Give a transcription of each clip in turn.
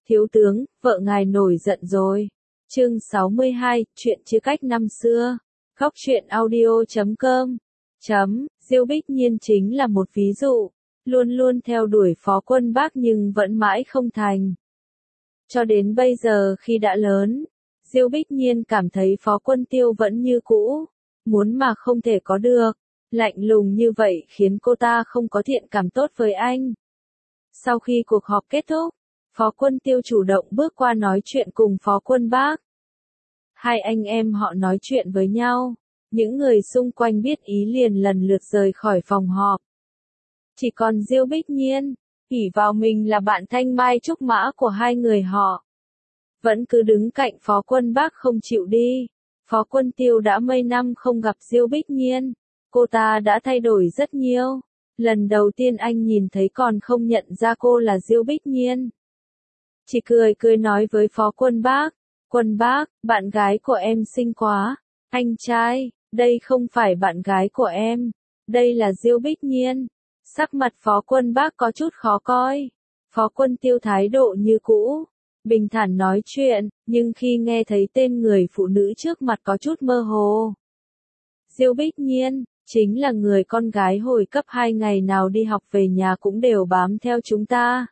Thiếu tướng, vợ ngài nổi giận rồi. Chương 62, chuyện chia cách năm xưa. Góc truyện audio.com. Diêu Bích Nhiên chính là một ví dụ, luôn luôn theo đuổi Phó Quân Bác nhưng vẫn mãi không thành. Cho đến bây giờ khi đã lớn, Diêu Bích Nhiên cảm thấy Phó Quân Tiêu vẫn như cũ, muốn mà không thể có được, lạnh lùng như vậy khiến cô ta không có thiện cảm tốt với anh. Sau khi cuộc họp kết thúc, Phó Quân Tiêu chủ động bước qua nói chuyện cùng Phó Quân Bác. Hai anh em họ nói chuyện với nhau, những người xung quanh biết ý liền lần lượt rời khỏi phòng họp. Chỉ còn Diêu Bích Nhiên, ỷ vào mình là bạn thanh mai trúc mã của hai người họ, vẫn cứ đứng cạnh Phó Quân Bác không chịu đi. Phó Quân Tiêu đã mấy năm không gặp Diêu Bích Nhiên, cô ta đã thay đổi rất nhiều. Lần đầu tiên anh nhìn thấy còn không nhận ra cô là Diêu Bích Nhiên. Chỉ cười cười nói với Phó Quân Bác, Quân Bác, bạn gái của em xinh quá. Anh trai, đây không phải bạn gái của em, đây là Diêu Bích Nhiên. Sắc mặt Phó Quân Bác có chút khó coi. Phó Quân Tiêu thái độ như cũ, bình thản nói chuyện, nhưng khi nghe thấy tên người phụ nữ trước mặt có chút mơ hồ. Diêu Bích Nhiên, chính là người con gái hồi cấp 2 ngày nào đi học về nhà cũng đều bám theo chúng ta.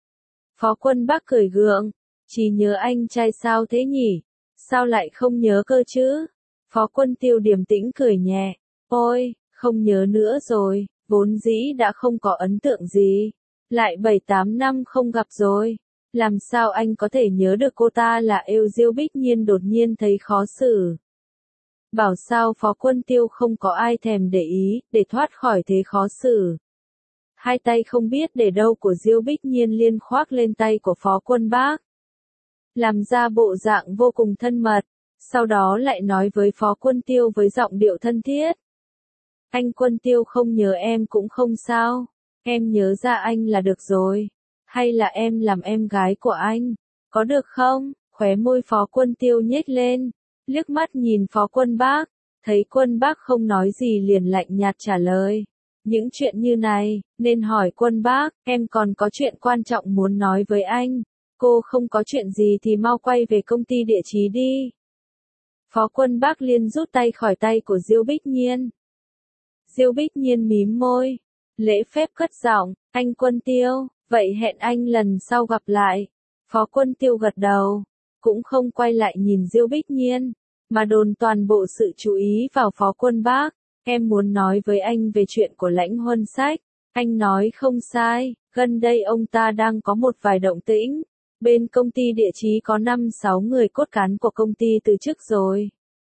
Phó Quân Bác cười gượng, chỉ nhớ anh trai sao thế nhỉ? Sao lại không nhớ cơ chứ? Phó Quân Tiêu điềm tĩnh cười nhẹ, ôi, không nhớ nữa rồi, vốn dĩ đã không có ấn tượng gì. Lại 7-8 năm không gặp rồi, làm sao anh có thể nhớ được cô ta là yêu Diêu Bích Nhiên đột nhiên thấy khó xử. Bảo sao Phó Quân Tiêu không có ai thèm để ý, để thoát khỏi thế khó xử. Hai tay không biết để đâu của Diêu Bích Nhiên liên khoác lên tay của Phó Quân Bác. Làm ra bộ dạng vô cùng thân mật, sau đó lại nói với Phó Quân Tiêu với giọng điệu thân thiết. Anh Quân Tiêu không nhớ em cũng không sao, em nhớ ra anh là được rồi. Hay là em làm em gái của anh, có được không? Khóe môi Phó Quân Tiêu nhếch lên, liếc mắt nhìn Phó Quân Bác, thấy Quân Bác không nói gì liền lạnh nhạt trả lời. Những chuyện như này, nên hỏi Quân Bác, em còn có chuyện quan trọng muốn nói với anh. Cô không có chuyện gì thì mau quay về công ty địa chí đi. Phó Quân Bác liền rút tay khỏi tay của Diêu Bích Nhiên. Diêu Bích Nhiên mím môi, lễ phép cất giọng, anh Quân Tiêu, vậy hẹn anh lần sau gặp lại. Phó Quân Tiêu gật đầu, cũng không quay lại nhìn Diêu Bích Nhiên, mà dồn toàn bộ sự chú ý vào Phó Quân Bác. Em muốn nói với anh về chuyện của Lãnh Huân Sách. Anh nói không sai, gần đây ông ta đang có một vài động tĩnh. Bên công ty địa chí có 5-6 người cốt cán của công ty từ chức rồi.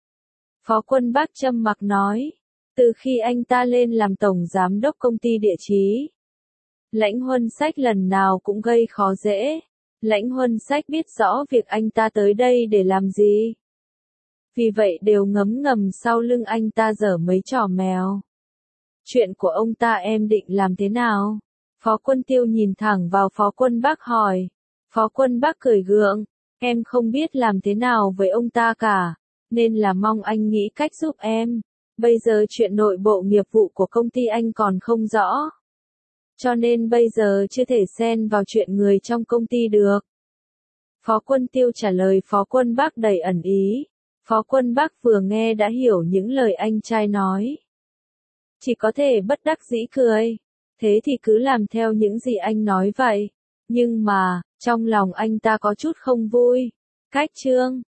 Phó Quân Bác trầm mặc nói, từ khi anh ta lên làm tổng giám đốc công ty địa chí, Lãnh Huân Sách lần nào cũng gây khó dễ. Lãnh Huân Sách biết rõ việc anh ta tới đây để làm gì. Vì vậy đều ngấm ngầm sau lưng anh ta giở mấy trò mèo. Chuyện của ông ta em định làm thế nào? Phó Quân Tiêu nhìn thẳng vào Phó Quân Bác hỏi. Phó Quân Bác cười gượng, em không biết làm thế nào với ông ta cả, nên là mong anh nghĩ cách giúp em. Bây giờ chuyện nội bộ nghiệp vụ của công ty anh còn không rõ, cho nên bây giờ chưa thể xen vào chuyện người trong công ty được. Phó Quân Tiêu trả lời Phó Quân Bác đầy ẩn ý. Phó Quân Bác vừa nghe đã hiểu những lời anh trai nói, chỉ có thể bất đắc dĩ cười. Thế thì cứ làm theo những gì anh nói vậy. Nhưng mà, trong lòng anh ta có chút không vui. Cách chương